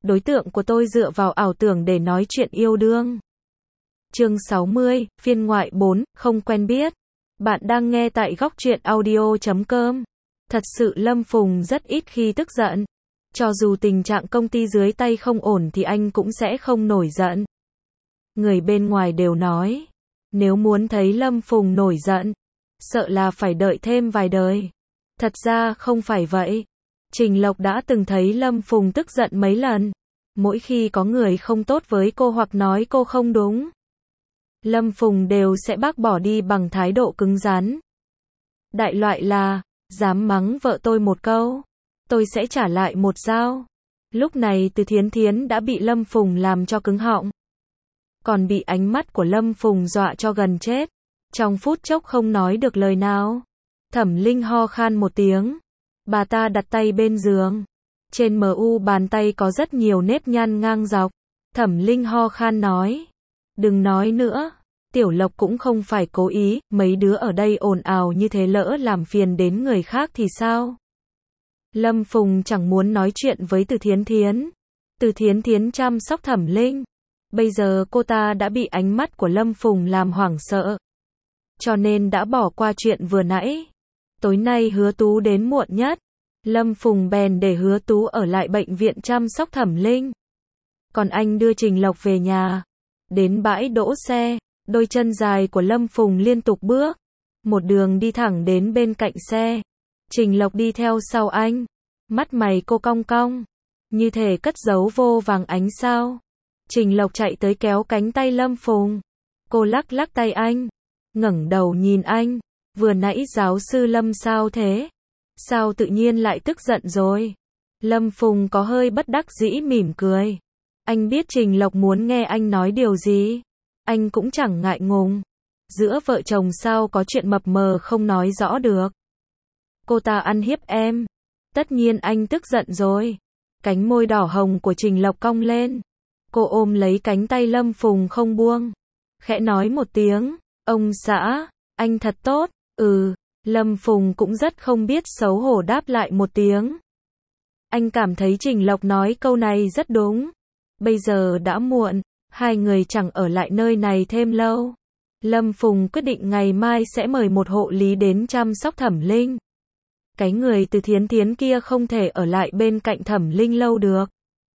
đối tượng của tôi dựa vào ảo tưởng để nói chuyện yêu đương. Chương 60, phiên ngoại 4, không quen biết. Bạn đang nghe tại góc truyện audio.com. Thật sự Lâm Phùng rất ít khi tức giận. Cho dù tình trạng công ty dưới tay không ổn thì anh cũng sẽ không nổi giận. Người bên ngoài đều nói, nếu muốn thấy Lâm Phùng nổi giận, sợ là phải đợi thêm vài đời. Thật ra không phải vậy. Trình Lộc đã từng thấy Lâm Phùng tức giận mấy lần. Mỗi khi có người không tốt với cô hoặc nói cô không đúng, Lâm Phùng đều sẽ bác bỏ đi bằng thái độ cứng rắn. Đại loại là, dám mắng vợ tôi một câu, tôi sẽ trả lại một dao. Lúc này Từ Thiến Thiến đã bị Lâm Phùng làm cho cứng họng. Còn bị ánh mắt của Lâm Phùng dọa cho gần chết. Trong phút chốc không nói được lời nào. Thẩm Linh ho khan một tiếng. Bà ta đặt tay bên giường. Trên mu bàn tay có rất nhiều nếp nhăn ngang dọc. Thẩm Linh ho khan nói. Đừng nói nữa. Tiểu Lộc cũng không phải cố ý. Mấy đứa ở đây ồn ào như thế lỡ làm phiền đến người khác thì sao? Lâm Phùng chẳng muốn nói chuyện với Từ Thiến Thiến. Từ Thiến Thiến chăm sóc Thẩm Linh. Bây giờ cô ta đã bị ánh mắt của Lâm Phùng làm hoảng sợ. Cho nên đã bỏ qua chuyện vừa nãy. Tối nay Hứa Tú đến muộn nhất. Lâm Phùng bèn để Hứa Tú ở lại bệnh viện chăm sóc Thẩm Linh. Còn anh đưa Trình Lộc về nhà. Đến bãi đỗ xe, đôi chân dài của Lâm Phùng liên tục bước. Một đường đi thẳng đến bên cạnh xe. Trình Lộc đi theo sau anh. Mắt mày cô cong cong. Như thể cất giấu vô vàng ánh sao. Trình Lộc chạy tới kéo cánh tay Lâm Phùng. Cô lắc lắc tay anh. Ngẩng đầu nhìn anh. Vừa nãy giáo sư Lâm sao thế? Sao tự nhiên lại tức giận rồi? Lâm Phùng có hơi bất đắc dĩ mỉm cười. Anh biết Trình Lộc muốn nghe anh nói điều gì. Anh cũng chẳng ngại ngùng. Giữa vợ chồng sao có chuyện mập mờ không nói rõ được. Cô ta ăn hiếp em. Tất nhiên anh tức giận rồi. Cánh môi đỏ hồng của Trình Lộc cong lên. Cô ôm lấy cánh tay Lâm Phùng không buông. Khẽ nói một tiếng. Ông xã, anh thật tốt. Lâm Phùng cũng rất không biết xấu hổ đáp lại một tiếng. Anh cảm thấy Trình Lộc nói câu này rất đúng. Bây giờ đã muộn, hai người chẳng ở lại nơi này thêm lâu. Lâm Phùng quyết định ngày mai sẽ mời một hộ lý đến chăm sóc Thẩm Linh. Cái người Từ Thiến Thiến kia không thể ở lại bên cạnh Thẩm Linh lâu được.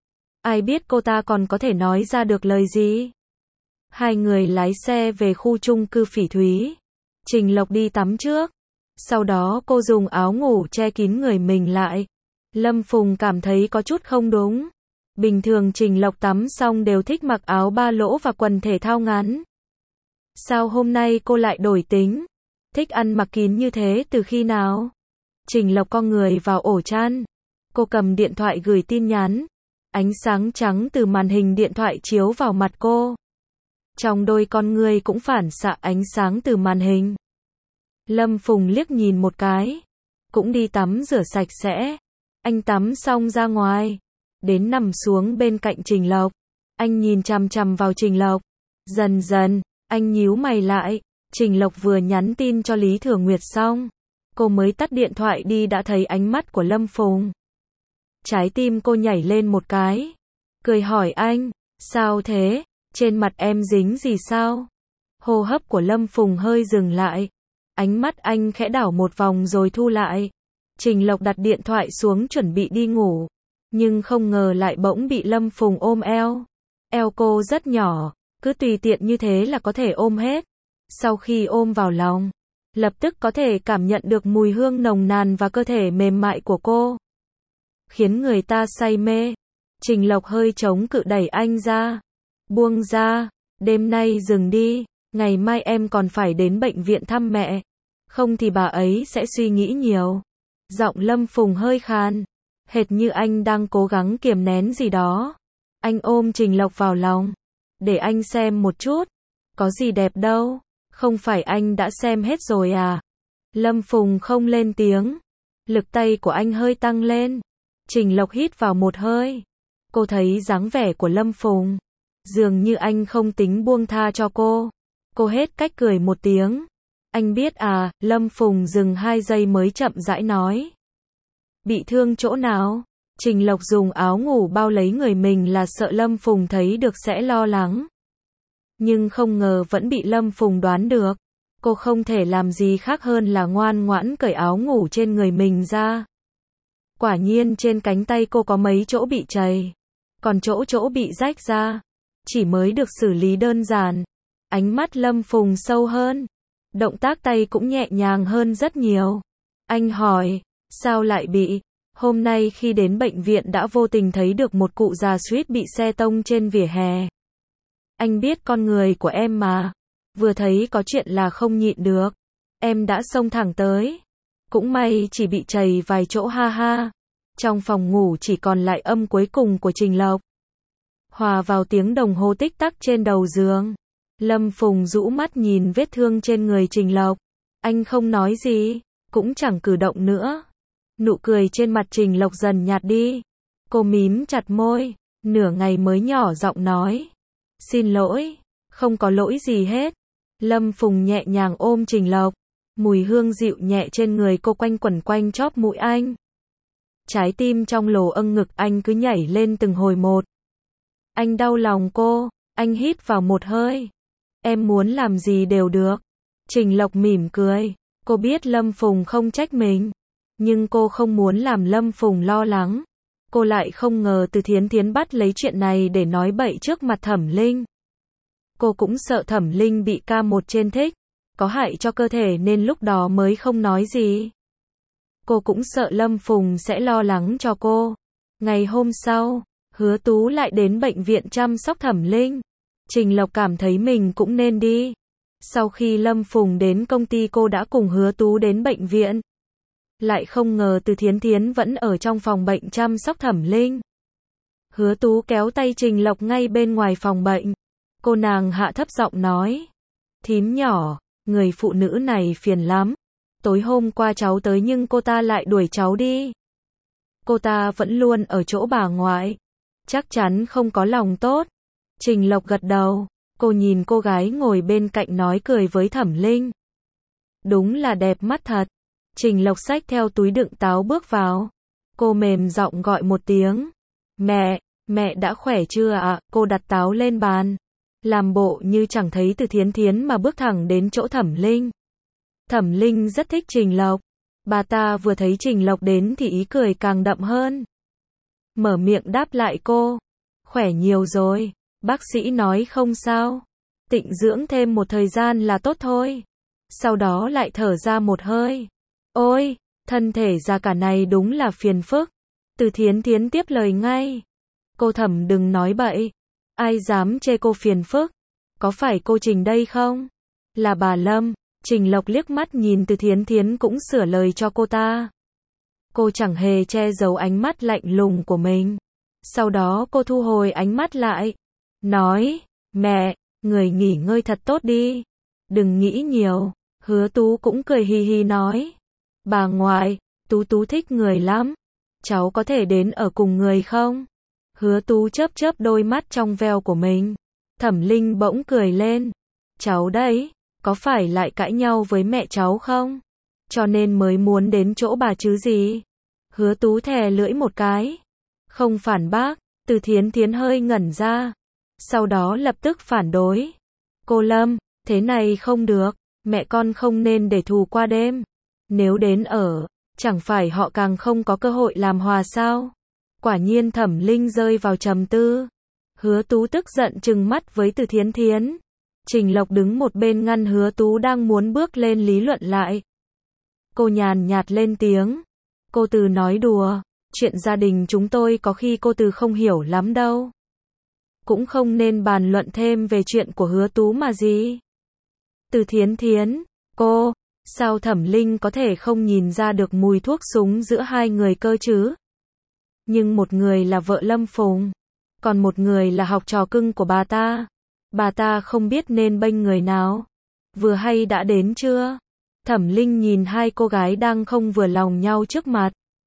Ai biết cô ta còn có thể nói ra được lời gì. Hai người lái xe về khu chung cư Phỉ Thúy. Trình Lộc đi tắm trước. Sau đó cô dùng áo ngủ che kín người mình lại. Lâm Phùng cảm thấy có chút không đúng. Bình thường Trình Lộc tắm xong đều thích mặc áo ba lỗ và quần thể thao ngắn. Sao hôm nay cô lại đổi tính? Thích ăn mặc kín như thế từ khi nào? Trình Lộc co người vào ổ chăn. Cô cầm điện thoại gửi tin nhắn. Ánh sáng trắng từ màn hình điện thoại chiếu vào mặt cô. Trong đôi con ngươi cũng phản xạ ánh sáng từ màn hình. Lâm Phùng liếc nhìn một cái. Cũng đi tắm rửa sạch sẽ. Anh tắm xong ra ngoài. Đến nằm xuống bên cạnh Trình Lộc. Anh nhìn chằm chằm vào Trình Lộc. Dần dần, anh nhíu mày lại. Trình Lộc vừa nhắn tin cho Lý Thừa Nguyệt xong. Cô mới tắt điện thoại đi đã thấy ánh mắt của Lâm Phùng. Trái tim cô nhảy lên một cái. Cười hỏi anh, sao thế? Trên mặt em dính gì sao? Hô hấp của Lâm Phùng hơi dừng lại. Ánh mắt anh khẽ đảo một vòng rồi thu lại. Trình Lộc đặt điện thoại xuống chuẩn bị đi ngủ. Nhưng không ngờ lại bỗng bị Lâm Phùng ôm eo. Eo cô rất nhỏ, cứ tùy tiện như thế là có thể ôm hết. Sau khi ôm vào lòng, lập tức có thể cảm nhận được mùi hương nồng nàn và cơ thể mềm mại của cô. Khiến người ta say mê. Trình Lộc hơi chống cự đẩy anh ra. Buông ra, đêm nay dừng đi, ngày mai em còn phải đến bệnh viện thăm mẹ. Không thì bà ấy sẽ suy nghĩ nhiều. Giọng Lâm Phùng hơi khàn. Hệt như anh đang cố gắng kiềm nén gì đó. Anh ôm Trình Lộc vào lòng. Để anh xem một chút. Có gì đẹp đâu. Không phải anh đã xem hết rồi à? Lâm Phùng không lên tiếng. Lực tay của anh hơi tăng lên. Trình Lộc hít vào một hơi. Cô thấy dáng vẻ của Lâm Phùng. Dường như anh không tính buông tha cho cô. Cô hết cách cười một tiếng. Anh biết à, Lâm Phùng dừng 2 giây mới chậm rãi nói. Bị thương chỗ nào? Trình Lộc dùng áo ngủ bao lấy người mình là sợ Lâm Phùng thấy được sẽ lo lắng. Nhưng không ngờ vẫn bị Lâm Phùng đoán được. Cô không thể làm gì khác hơn là ngoan ngoãn cởi áo ngủ trên người mình ra. Quả nhiên trên cánh tay cô có mấy chỗ bị trầy, còn chỗ bị rách ra. Chỉ mới được xử lý đơn giản. Ánh mắt Lâm Phùng sâu hơn. Động tác tay cũng nhẹ nhàng hơn rất nhiều. Anh hỏi, sao lại bị? Hôm nay khi đến bệnh viện đã vô tình thấy được một cụ già suýt bị xe tông trên vỉa hè. Anh biết con người của em mà. Vừa thấy có chuyện là không nhịn được. Em đã xông thẳng tới. Cũng may chỉ bị trầy vài chỗ ha ha. Trong phòng ngủ chỉ còn lại âm cuối cùng của Trình Lộc. Hòa vào tiếng đồng hồ tích tắc trên đầu giường. Lâm Phùng rũ mắt nhìn vết thương trên người Trình Lộc. Anh không nói gì, cũng chẳng cử động nữa. Nụ cười trên mặt Trình Lộc dần nhạt đi. Cô mím chặt môi, nửa ngày mới nhỏ giọng nói. Xin lỗi, không có lỗi gì hết. Lâm Phùng nhẹ nhàng ôm Trình Lộc. Mùi hương dịu nhẹ trên người cô quanh quẩn quanh chóp mũi anh. Trái tim trong lồ âng ngực anh cứ nhảy lên từng hồi một. Anh đau lòng cô, anh hít vào một hơi. Em muốn làm gì đều được. Trình Lộc mỉm cười. Cô biết Lâm Phùng không trách mình. Nhưng cô không muốn làm Lâm Phùng lo lắng. Cô lại không ngờ Từ Thiến Thiến bắt lấy chuyện này để nói bậy trước mặt Thẩm Linh. Cô cũng sợ Thẩm Linh bị K1 trên thích, có hại cho cơ thể nên lúc đó mới không nói gì. Cô cũng sợ Lâm Phùng sẽ lo lắng cho cô. Ngày hôm sau, Hứa Tú lại đến bệnh viện chăm sóc Thẩm Linh. Trình Lộc cảm thấy mình cũng nên đi. Sau khi Lâm Phùng đến công ty cô đã cùng Hứa Tú đến bệnh viện. Lại không ngờ Từ Thiến Thiến vẫn ở trong phòng bệnh chăm sóc Thẩm Linh. Hứa Tú kéo tay Trình Lộc ngay bên ngoài phòng bệnh. Cô nàng hạ thấp giọng nói. Thím nhỏ, người phụ nữ này phiền lắm. Tối hôm qua cháu tới nhưng cô ta lại đuổi cháu đi. Cô ta vẫn luôn ở chỗ bà ngoại. Chắc chắn không có lòng tốt. Trình Lộc gật đầu. Cô nhìn cô gái ngồi bên cạnh nói cười với Thẩm Linh. Đúng là đẹp mắt thật. Trình Lộc xách theo túi đựng táo bước vào. Cô mềm giọng gọi một tiếng. Mẹ đã khỏe chưa ạ? Cô đặt táo lên bàn. Làm bộ như chẳng thấy Từ Thiến Thiến mà bước thẳng đến chỗ Thẩm Linh. Thẩm Linh rất thích Trình Lộc. Bà ta vừa thấy Trình Lộc đến thì ý cười càng đậm hơn. Mở miệng đáp lại cô. Khỏe nhiều rồi. Bác sĩ nói không sao. Tịnh dưỡng thêm một thời gian là tốt thôi. Sau đó lại thở ra một hơi. Ôi, thân thể già cả này đúng là phiền phức. Từ Thiến Thiến tiếp lời ngay. Cô Thẩm đừng nói bậy. Ai dám chê cô phiền phức? Có phải cô Trình đây không? Là bà Lâm. Trình Lộc liếc mắt nhìn Từ Thiến Thiến cũng sửa lời cho cô ta. Cô chẳng hề che giấu ánh mắt lạnh lùng của mình. Sau đó cô thu hồi ánh mắt lại. Nói, mẹ, người nghỉ ngơi thật tốt đi. Đừng nghĩ nhiều. Hứa Tú cũng cười hì hì nói. Bà ngoại, Tú thích người lắm. Cháu có thể đến ở cùng người không? Hứa Tú chớp chớp đôi mắt trong veo của mình. Thẩm Linh bỗng cười lên. Cháu đấy, có phải lại cãi nhau với mẹ cháu không? Cho nên mới muốn đến chỗ bà chứ gì? Hứa Tú thè lưỡi một cái. Không phản bác. Từ Thiến Thiến hơi ngẩn ra. Sau đó lập tức phản đối. Cô Lâm, thế này không được. Mẹ con không nên để thù qua đêm. Nếu đến ở, chẳng phải họ càng không có cơ hội làm hòa sao? Quả nhiên Thẩm Linh rơi vào trầm tư. Hứa Tú tức giận trừng mắt với Từ Thiến Thiến. Trình Lộc đứng một bên ngăn Hứa Tú đang muốn bước lên lý luận lại. Cô nhàn nhạt lên tiếng. Cô Từ nói đùa. Chuyện gia đình chúng tôi có khi cô Từ không hiểu lắm đâu. Cũng không nên bàn luận thêm về chuyện của Hứa Tú mà gì. Từ Thiến Thiến, cô, sao Thẩm Linh có thể không nhìn ra được mùi thuốc súng giữa hai người cơ chứ? Nhưng một người là vợ Lâm Phùng, còn một người là học trò cưng của bà ta. Bà ta không biết nên bênh người nào. Vừa hay đã đến chưa? Thẩm Linh nhìn hai cô gái đang không vừa lòng nhau trước mặt.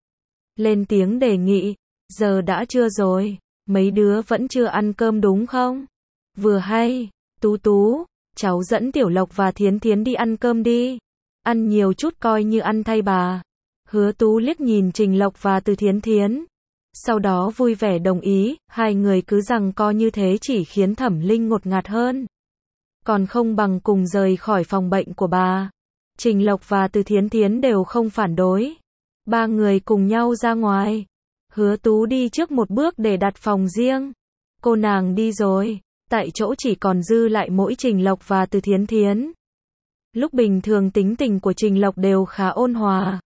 Lên tiếng đề nghị, giờ đã trưa rồi, mấy đứa vẫn chưa ăn cơm đúng không? Vừa hay, Tú, cháu dẫn Tiểu Lộc và Thiến Thiến đi ăn cơm đi. Ăn nhiều chút coi như ăn thay bà. Hứa Tú liếc nhìn Trình Lộc và Từ Thiến Thiến. Sau đó vui vẻ đồng ý, hai người cứ giằng co như thế chỉ khiến Thẩm Linh ngột ngạt hơn. Còn không bằng cùng rời khỏi phòng bệnh của bà. Trình Lộc và Từ Thiến Thiến đều không phản đối. Ba người cùng nhau ra ngoài. Hứa Tú đi trước một bước để đặt phòng riêng. Cô nàng đi rồi. Tại chỗ chỉ còn dư lại mỗi Trình Lộc và Từ Thiến Thiến. Lúc bình thường tính tình của Trình Lộc đều khá ôn hòa.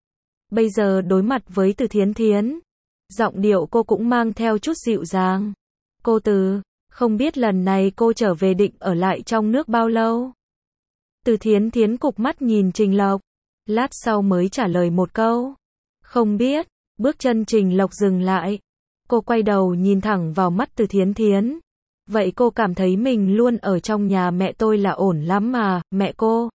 Bây giờ đối mặt với Từ Thiến Thiến, giọng điệu cô cũng mang theo chút dịu dàng. Cô Từ, không biết lần này cô trở về định ở lại trong nước bao lâu? Từ Thiến Thiến cụp mắt nhìn Trình Lộc, lát sau mới trả lời một câu. Không biết, bước chân Trình Lộc dừng lại. Cô quay đầu nhìn thẳng vào mắt Từ Thiến Thiến. Vậy cô cảm thấy mình luôn ở trong nhà mẹ tôi là ổn lắm mà, mẹ cô.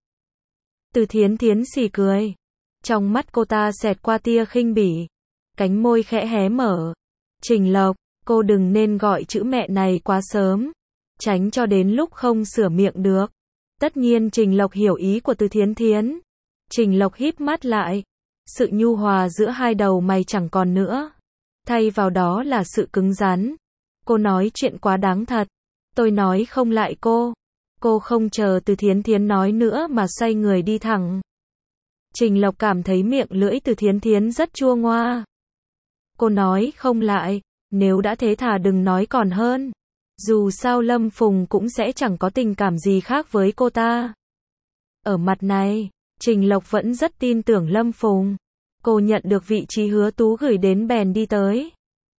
Từ Thiến Thiến xì cười. Trong mắt cô ta xẹt qua tia khinh bỉ. Cánh môi khẽ hé mở. Trình Lộc, cô đừng nên gọi chữ mẹ này quá sớm. Tránh cho đến lúc không sửa miệng được. Tất nhiên Trình Lộc hiểu ý của Từ Thiến Thiến. Trình Lộc híp mắt lại. Sự nhu hòa giữa hai đầu mày chẳng còn nữa. Thay vào đó là sự cứng rắn. Cô nói chuyện quá đáng thật. Tôi nói không lại cô. Cô không chờ Từ Thiến Thiến nói nữa mà xoay người đi thẳng. Trình Lộc cảm thấy miệng lưỡi Từ Thiến Thiến rất chua ngoa. Cô nói không lại. Nếu đã thế thà đừng nói còn hơn. Dù sao Lâm Phùng cũng sẽ chẳng có tình cảm gì khác với cô ta. Ở mặt này, Trình Lộc vẫn rất tin tưởng Lâm Phùng. Cô nhận được vị trí Hứa Tú gửi đến bèn đi tới.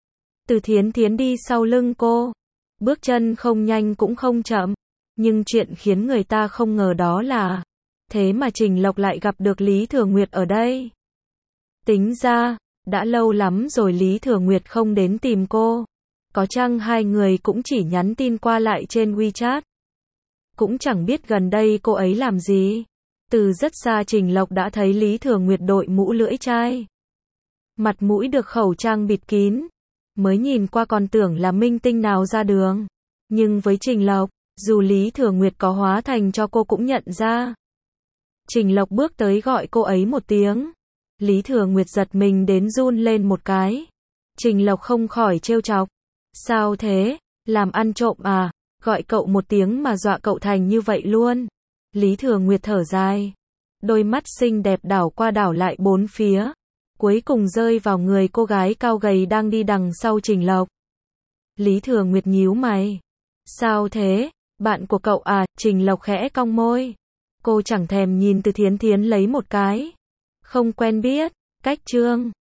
Từ Thiến Thiến đi sau lưng cô. Bước chân không nhanh cũng không chậm. Nhưng chuyện khiến người ta không ngờ đó là, thế mà Trình Lộc lại gặp được Lý Thừa Nguyệt ở đây. Tính ra, đã lâu lắm rồi Lý Thừa Nguyệt không đến tìm cô. Có chăng hai người cũng chỉ nhắn tin qua lại trên WeChat. Cũng chẳng biết gần đây cô ấy làm gì. Từ rất xa Trình Lộc đã thấy Lý Thừa Nguyệt đội mũ lưỡi chai. Mặt mũi được khẩu trang bịt kín. Mới nhìn qua còn tưởng là minh tinh nào ra đường. Nhưng với Trình Lộc, dù Lý Thừa Nguyệt có hóa thành cho cô cũng nhận ra. Trình Lộc bước tới gọi cô ấy một tiếng. Lý Thừa Nguyệt giật mình đến run lên một cái. Trình Lộc không khỏi trêu chọc. Sao thế? Làm ăn trộm à? Gọi cậu một tiếng mà dọa cậu thành như vậy luôn. Lý Thừa Nguyệt thở dài. Đôi mắt xinh đẹp đảo qua đảo lại bốn phía. Cuối cùng rơi vào người cô gái cao gầy đang đi đằng sau Trình Lộc. Lý Thừa Nguyệt nhíu mày. Sao thế? Bạn của cậu à? Trình Lộc khẽ cong môi. Cô chẳng thèm nhìn Từ Thiến Thiến lấy một cái. Không quen biết. Cách trương.